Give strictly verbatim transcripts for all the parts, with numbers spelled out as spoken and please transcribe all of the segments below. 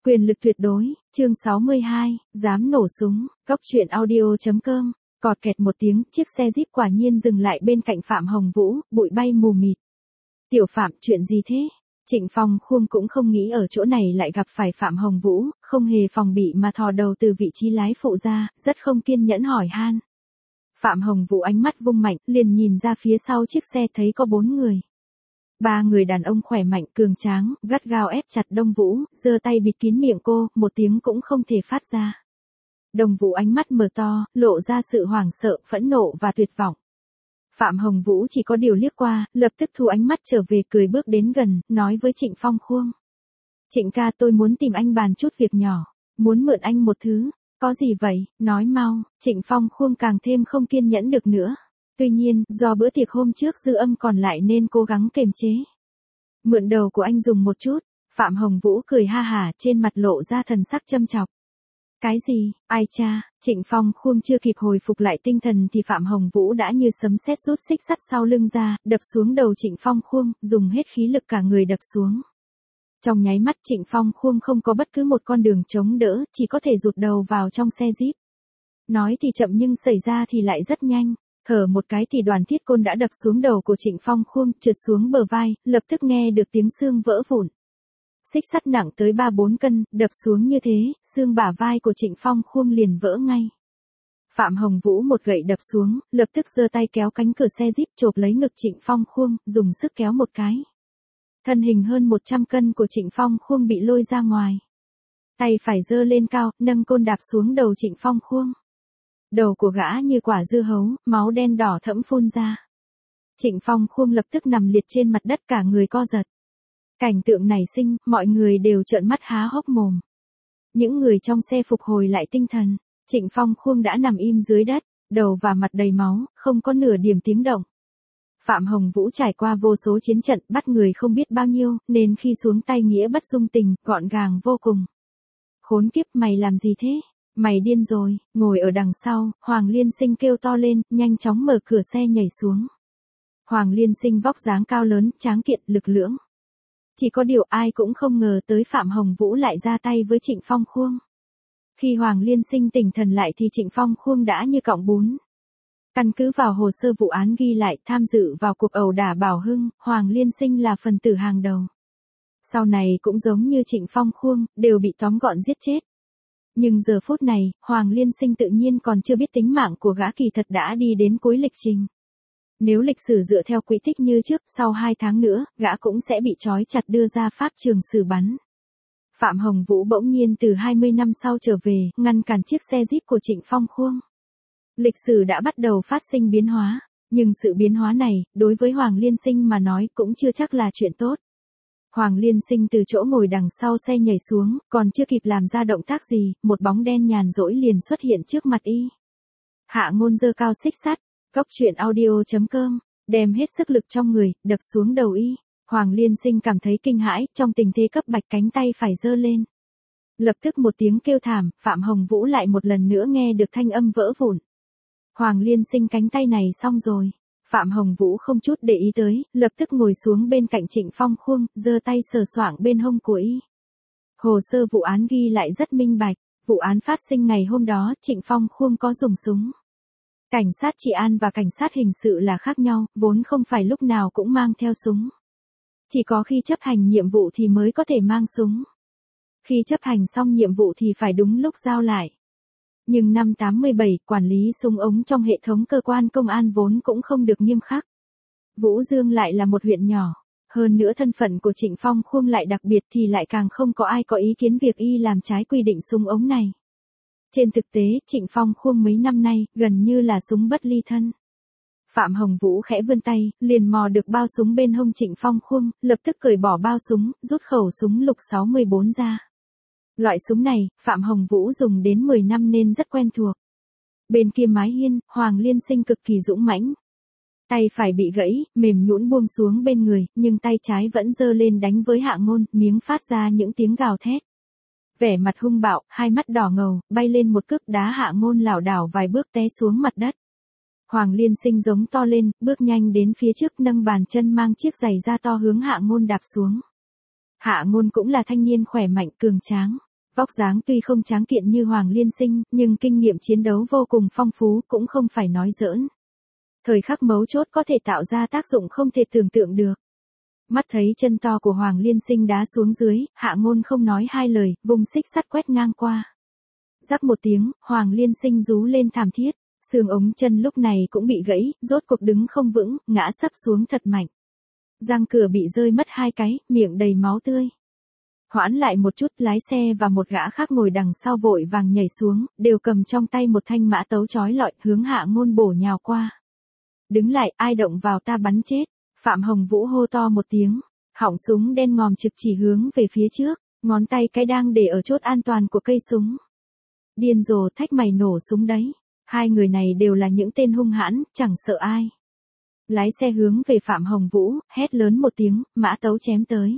Quyền lực tuyệt đối, chương sáu mươi hai, dám nổ súng, Cốc truyện audio.com, cọt kẹt một tiếng, chiếc xe Jeep quả nhiên dừng lại bên cạnh Phạm Hồng Vũ, bụi bay mù mịt. Tiểu Phạm, chuyện gì thế? Trịnh Phong Khuông cũng không nghĩ ở chỗ này lại gặp phải Phạm Hồng Vũ, không hề phòng bị mà thò đầu từ vị trí lái phụ ra, rất không kiên nhẫn hỏi han. Phạm Hồng Vũ ánh mắt vung mạnh, liền nhìn ra phía sau chiếc xe thấy có bốn người. Ba người đàn ông khỏe mạnh cường tráng, gắt gao ép chặt Đông Vũ, giơ tay bịt kín miệng cô, một tiếng cũng không thể phát ra. Đông Vũ ánh mắt mở to, lộ ra sự hoảng sợ, phẫn nộ và tuyệt vọng. Phạm Hồng Vũ chỉ có điều liếc qua, lập tức thu ánh mắt trở về, cười bước đến gần, nói với Trịnh Phong Khuông. Trịnh ca, tôi muốn tìm anh bàn chút việc nhỏ, muốn mượn anh một thứ. Có gì vậy, nói mau. Trịnh Phong Khuông càng thêm không kiên nhẫn được nữa. Tuy nhiên, do bữa tiệc hôm trước dư âm còn lại nên cố gắng kiềm chế. Mượn đầu của anh dùng một chút. Phạm Hồng Vũ cười ha hả, trên mặt lộ ra thần sắc châm chọc. Cái gì, ai cha? Trịnh Phong Khuông chưa kịp hồi phục lại tinh thần thì Phạm Hồng Vũ đã như sấm sét rút xích sắt sau lưng ra, đập xuống đầu Trịnh Phong Khuông, dùng hết khí lực cả người đập xuống. Trong nháy mắt Trịnh Phong Khuông không có bất cứ một con đường chống đỡ, chỉ có thể rụt đầu vào trong xe Jeep. Nói thì chậm nhưng xảy ra thì lại rất nhanh. Thở một cái thì đoàn thiết côn đã đập xuống đầu của Trịnh Phong Khuông, trượt xuống bờ vai, lập tức nghe được tiếng xương vỡ vụn. Xích sắt nặng tới ba bốn cân, đập xuống như thế, xương bả vai của Trịnh Phong Khuông liền vỡ ngay. Phạm Hồng Vũ một gậy đập xuống, lập tức giơ tay kéo cánh cửa xe Jeep chộp lấy ngực Trịnh Phong Khuông, dùng sức kéo một cái. Thân hình hơn một trăm cân của Trịnh Phong Khuông bị lôi ra ngoài. Tay phải giơ lên cao, nâng côn đạp xuống đầu Trịnh Phong Khuông. Đầu của gã như quả dưa hấu, máu đen đỏ thẫm phun ra. Trịnh Phong Khuông lập tức nằm liệt trên mặt đất, cả người co giật. Cảnh tượng nảy sinh, mọi người đều trợn mắt há hốc mồm. Những người trong xe phục hồi lại tinh thần. Trịnh Phong Khuông đã nằm im dưới đất, đầu và mặt đầy máu, không có nửa điểm tiếng động. Phạm Hồng Vũ trải qua vô số chiến trận, bắt người không biết bao nhiêu, nên khi xuống tay nghĩa bất dung tình, gọn gàng vô cùng. Khốn kiếp, mày làm gì thế? Mày điên rồi. Ngồi ở đằng sau, Hoàng Liên Sinh kêu to lên, nhanh chóng mở cửa xe nhảy xuống. Hoàng Liên Sinh vóc dáng cao lớn, tráng kiện, lực lưỡng. Chỉ có điều ai cũng không ngờ tới Phạm Hồng Vũ lại ra tay với Trịnh Phong Khuông. Khi Hoàng Liên Sinh tỉnh thần lại thì Trịnh Phong Khuông đã như cọng bún. Căn cứ vào hồ sơ vụ án ghi lại, tham dự vào cuộc ẩu đả Bảo Hưng, Hoàng Liên Sinh là phần tử hàng đầu. Sau này cũng giống như Trịnh Phong Khuông, đều bị tóm gọn giết chết. Nhưng giờ phút này, Hoàng Liên Sinh tự nhiên còn chưa biết tính mạng của gã kỳ thật đã đi đến cuối lịch trình. Nếu lịch sử dựa theo quỹ tích như trước, sau hai tháng nữa, gã cũng sẽ bị trói chặt đưa ra pháp trường xử bắn. Phạm Hồng Vũ bỗng nhiên từ hai mươi năm sau trở về, ngăn cản chiếc xe Jeep của Trịnh Phong Khuông. Lịch sử đã bắt đầu phát sinh biến hóa, nhưng sự biến hóa này, đối với Hoàng Liên Sinh mà nói cũng chưa chắc là chuyện tốt. Hoàng Liên Sinh từ chỗ ngồi đằng sau xe nhảy xuống, còn chưa kịp làm ra động tác gì, một bóng đen nhàn rỗi liền xuất hiện trước mặt y. Hạ Ngôn giơ cao xích sắt, Cốc truyện audio.com, đem hết sức lực trong người, đập xuống đầu y. Hoàng Liên Sinh cảm thấy kinh hãi, trong tình thế cấp bách cánh tay phải giơ lên. Lập tức một tiếng kêu thảm, Phạm Hồng Vũ lại một lần nữa nghe được thanh âm vỡ vụn. Hoàng Liên Sinh cánh tay này xong rồi. Phạm Hồng Vũ không chút để ý tới, lập tức ngồi xuống bên cạnh Trịnh Phong Khuông, giơ tay sờ soạng bên hông của y. Hồ sơ vụ án ghi lại rất minh bạch, vụ án phát sinh ngày hôm đó, Trịnh Phong Khuông có dùng súng. Cảnh sát trị an và cảnh sát hình sự là khác nhau, vốn không phải lúc nào cũng mang theo súng. Chỉ có khi chấp hành nhiệm vụ thì mới có thể mang súng. Khi chấp hành xong nhiệm vụ thì phải đúng lúc giao lại. Nhưng năm tám mươi bảy, quản lý súng ống trong hệ thống cơ quan công an vốn cũng không được nghiêm khắc. Vũ Dương lại là một huyện nhỏ. Hơn nữa thân phận của Trịnh Phong Khuông lại đặc biệt thì lại càng không có ai có ý kiến việc y làm trái quy định súng ống này. Trên thực tế, Trịnh Phong Khuông mấy năm nay, gần như là súng bất ly thân. Phạm Hồng Vũ khẽ vươn tay, liền mò được bao súng bên hông Trịnh Phong Khuông, lập tức cởi bỏ bao súng, rút khẩu súng lục sáu mươi bốn ra. Loại súng này, Phạm Hồng Vũ dùng đến mười năm nên rất quen thuộc. Bên kia mái hiên, Hoàng Liên Sinh cực kỳ dũng mãnh. Tay phải bị gãy, mềm nhũn buông xuống bên người, nhưng tay trái vẫn giơ lên đánh với Hạ Ngôn, miếng phát ra những tiếng gào thét. Vẻ mặt hung bạo, hai mắt đỏ ngầu, bay lên một cước đá Hạ Ngôn lảo đảo vài bước té xuống mặt đất. Hoàng Liên Sinh giống to lên, bước nhanh đến phía trước, nâng bàn chân mang chiếc giày da to hướng Hạ Ngôn đạp xuống. Hạ Ngôn cũng là thanh niên khỏe mạnh cường tráng. Vóc dáng tuy không tráng kiện như Hoàng Liên Sinh, nhưng kinh nghiệm chiến đấu vô cùng phong phú, cũng không phải nói giỡn. Thời khắc mấu chốt có thể tạo ra tác dụng không thể tưởng tượng được. Mắt thấy chân to của Hoàng Liên Sinh đá xuống dưới, Hạ Ngôn không nói hai lời, vùng xích sắt quét ngang qua. Rắc một tiếng, Hoàng Liên Sinh rú lên thảm thiết, xương ống chân lúc này cũng bị gãy, rốt cuộc đứng không vững, ngã sấp xuống thật mạnh. Răng cửa bị rơi mất hai cái, miệng đầy máu tươi. Hoãn lại một chút, lái xe và một gã khác ngồi đằng sau vội vàng nhảy xuống, đều cầm trong tay một thanh mã tấu chói lọi, hướng Hạ Ngôn bổ nhào qua. Đứng lại, ai động vào ta bắn chết. Phạm Hồng Vũ hô to một tiếng, họng súng đen ngòm trực chỉ hướng về phía trước, ngón tay cái đang để ở chốt an toàn của cây súng. Điên rồ, thách mày nổ súng đấy. Hai người này đều là những tên hung hãn, chẳng sợ ai. Lái xe hướng về Phạm Hồng Vũ, hét lớn một tiếng, mã tấu chém tới.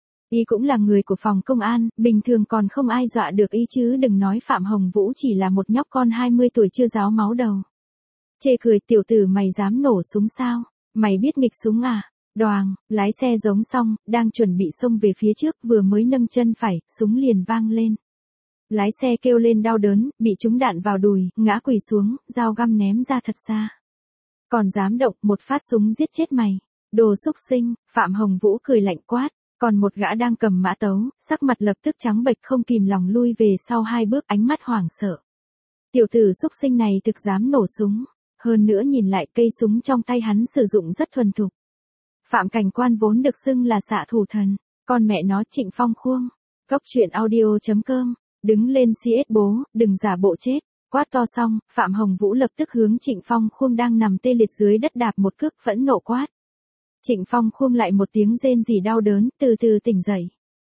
Y cũng là người của phòng công an, bình thường còn không ai dọa được y chứ đừng nói Phạm Hồng Vũ chỉ là một nhóc con hai mươi tuổi chưa ráo máu đầu. Chê cười, tiểu tử mày dám nổ súng sao? Mày biết nghịch súng à? Đoàng, lái xe giống xong, đang chuẩn bị xông về phía trước, vừa mới nâng chân phải, súng liền vang lên. Lái xe kêu lên đau đớn, bị trúng đạn vào đùi, ngã quỳ xuống, dao găm ném ra thật xa. Còn dám động, một phát súng giết chết mày. Đồ xúc sinh, Phạm Hồng Vũ cười lạnh quát, còn một gã đang cầm mã tấu, sắc mặt lập tức trắng bệch không kìm lòng lui về sau hai bước, ánh mắt hoảng sợ. Tiểu tử xúc sinh này thực dám nổ súng. Hơn nữa nhìn lại cây súng trong tay hắn sử dụng rất thuần thục. Phạm Cảnh Quan vốn được xưng là xạ thủ thần, con mẹ nó Trịnh Phong Khuông. Cốc truyện audio chấm com, đứng lên xê ét bố, đừng giả bộ chết. Quát to xong, Phạm Hồng Vũ lập tức hướng Trịnh Phong Khuông đang nằm tê liệt dưới đất đạp một cước phẫn nộ quát. Trịnh Phong Khuông lại một tiếng rên rỉ đau đớn, từ từ tỉnh dậy.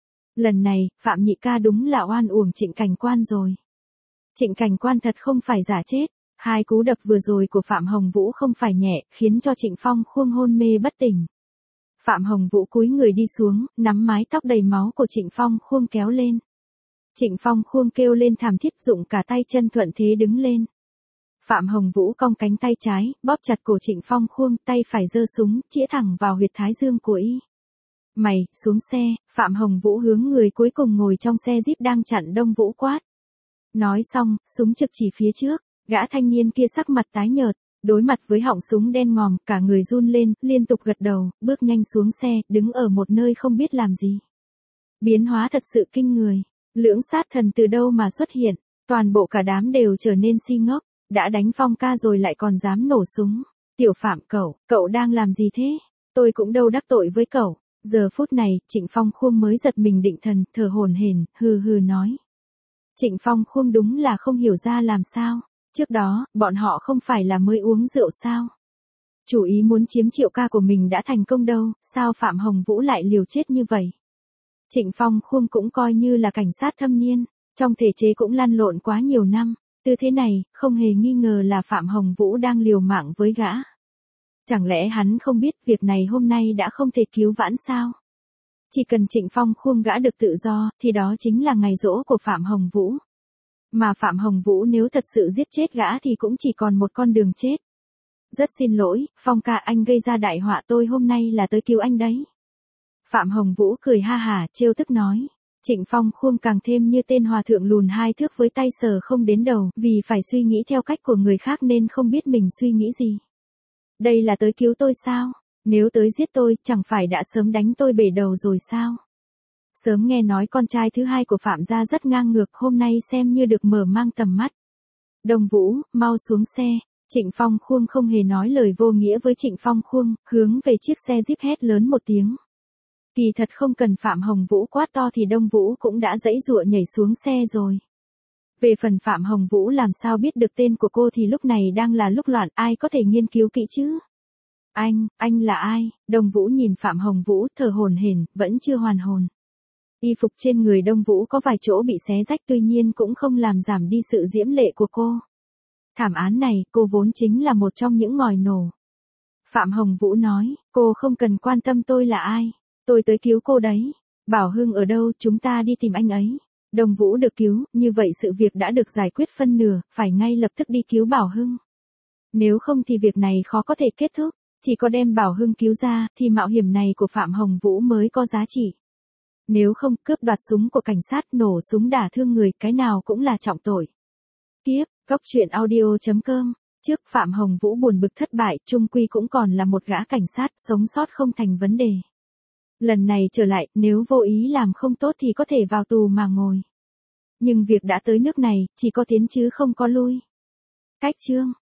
Lần này, Phạm nhị ca đúng là oan uổng Trịnh Cảnh Quan rồi. Trịnh Cảnh Quan thật không phải giả chết. Hai cú đập vừa rồi của Phạm Hồng Vũ không phải nhẹ, khiến cho Trịnh Phong Khuông hôn mê bất tỉnh. Phạm Hồng Vũ cúi người đi xuống, nắm mái tóc đầy máu của Trịnh Phong Khuông kéo lên. Trịnh Phong Khuông kêu lên thảm thiết, dụng cả tay chân thuận thế đứng lên. Phạm Hồng Vũ cong cánh tay trái, bóp chặt cổ Trịnh Phong Khuông, tay phải giơ súng, chĩa thẳng vào huyệt thái dương của y. Mày, xuống xe, Phạm Hồng Vũ hướng người cuối cùng ngồi trong xe Jeep đang chặn Đông Vũ quát. Nói xong, súng trực chỉ phía trước. Gã thanh niên kia sắc mặt tái nhợt, đối mặt với họng súng đen ngòm, cả người run lên, liên tục gật đầu, bước nhanh xuống xe, đứng ở một nơi không biết làm gì. Biến hóa thật sự kinh người, lưỡng sát thần từ đâu mà xuất hiện, toàn bộ cả đám đều trở nên si ngốc, đã đánh Phong ca rồi lại còn dám nổ súng. Tiểu Phạm cậu, cậu đang làm gì thế? Tôi cũng đâu đắc tội với cậu. Giờ phút này, Trịnh Phong Khuông mới giật mình định thần, thở hổn hển, hừ hừ nói. Trịnh Phong Khuông đúng là không hiểu ra làm sao. Trước đó, bọn họ không phải là mới uống rượu sao? Chủ ý muốn chiếm Triệu ca của mình đã thành công đâu, sao Phạm Hồng Vũ lại liều chết như vậy? Trịnh Phong Khuông cũng coi như là cảnh sát thâm niên, trong thể chế cũng lăn lộn quá nhiều năm, tư thế này, không hề nghi ngờ là Phạm Hồng Vũ đang liều mạng với gã. Chẳng lẽ hắn không biết việc này hôm nay đã không thể cứu vãn sao? Chỉ cần Trịnh Phong Khuông gã được tự do, thì đó chính là ngày giỗ của Phạm Hồng Vũ. Mà Phạm Hồng Vũ nếu thật sự giết chết gã thì cũng chỉ còn một con đường chết. Rất xin lỗi, Phong ca, anh gây ra đại họa, tôi hôm nay là tới cứu anh đấy. Phạm Hồng Vũ cười ha hả, trêu tức nói. Trịnh Phong Khuông càng thêm như tên hòa thượng lùn hai thước với tay sờ không đến đầu, vì phải suy nghĩ theo cách của người khác nên không biết mình suy nghĩ gì. Đây là tới cứu tôi sao? Nếu tới giết tôi, chẳng phải đã sớm đánh tôi bể đầu rồi sao? Sớm nghe nói con trai thứ hai của Phạm gia rất ngang ngược, hôm nay xem như được mở mang tầm mắt. Đông Vũ, mau xuống xe. Trịnh Phong Khuông không hề nói lời vô nghĩa với Trịnh Phong Khuông, hướng về chiếc xe Jeep hét lớn một tiếng. Kỳ thật không cần Phạm Hồng Vũ quát to thì Đông Vũ cũng đã giãy giụa nhảy xuống xe rồi. Về phần Phạm Hồng Vũ làm sao biết được tên của cô thì lúc này đang là lúc loạn, ai có thể nghiên cứu kỹ chứ? Anh, anh là ai? Đông Vũ nhìn Phạm Hồng Vũ, thở hổn hển, vẫn chưa hoàn hồn. Y phục trên người Đông Vũ có vài chỗ bị xé rách, tuy nhiên cũng không làm giảm đi sự diễm lệ của cô. Thảm án này, cô vốn chính là một trong những ngòi nổ. Phạm Hồng Vũ nói, cô không cần quan tâm tôi là ai. Tôi tới cứu cô đấy. Bảo Hưng ở đâu, chúng ta đi tìm anh ấy. Đông Vũ được cứu, như vậy sự việc đã được giải quyết phân nửa, phải ngay lập tức đi cứu Bảo Hưng. Nếu không thì việc này khó có thể kết thúc. Chỉ có đem Bảo Hưng cứu ra, thì mạo hiểm này của Phạm Hồng Vũ mới có giá trị. Nếu không, cướp đoạt súng của cảnh sát, nổ súng đả thương người, cái nào cũng là trọng tội. Tiếp, Cốc truyện audio chấm com. Trước Phạm Hồng Vũ buồn bực thất bại, chung quy cũng còn là một gã cảnh sát, sống sót không thành vấn đề. Lần này trở lại, nếu vô ý làm không tốt thì có thể vào tù mà ngồi. Nhưng việc đã tới nước này, chỉ có tiến chứ không có lui. Cách chương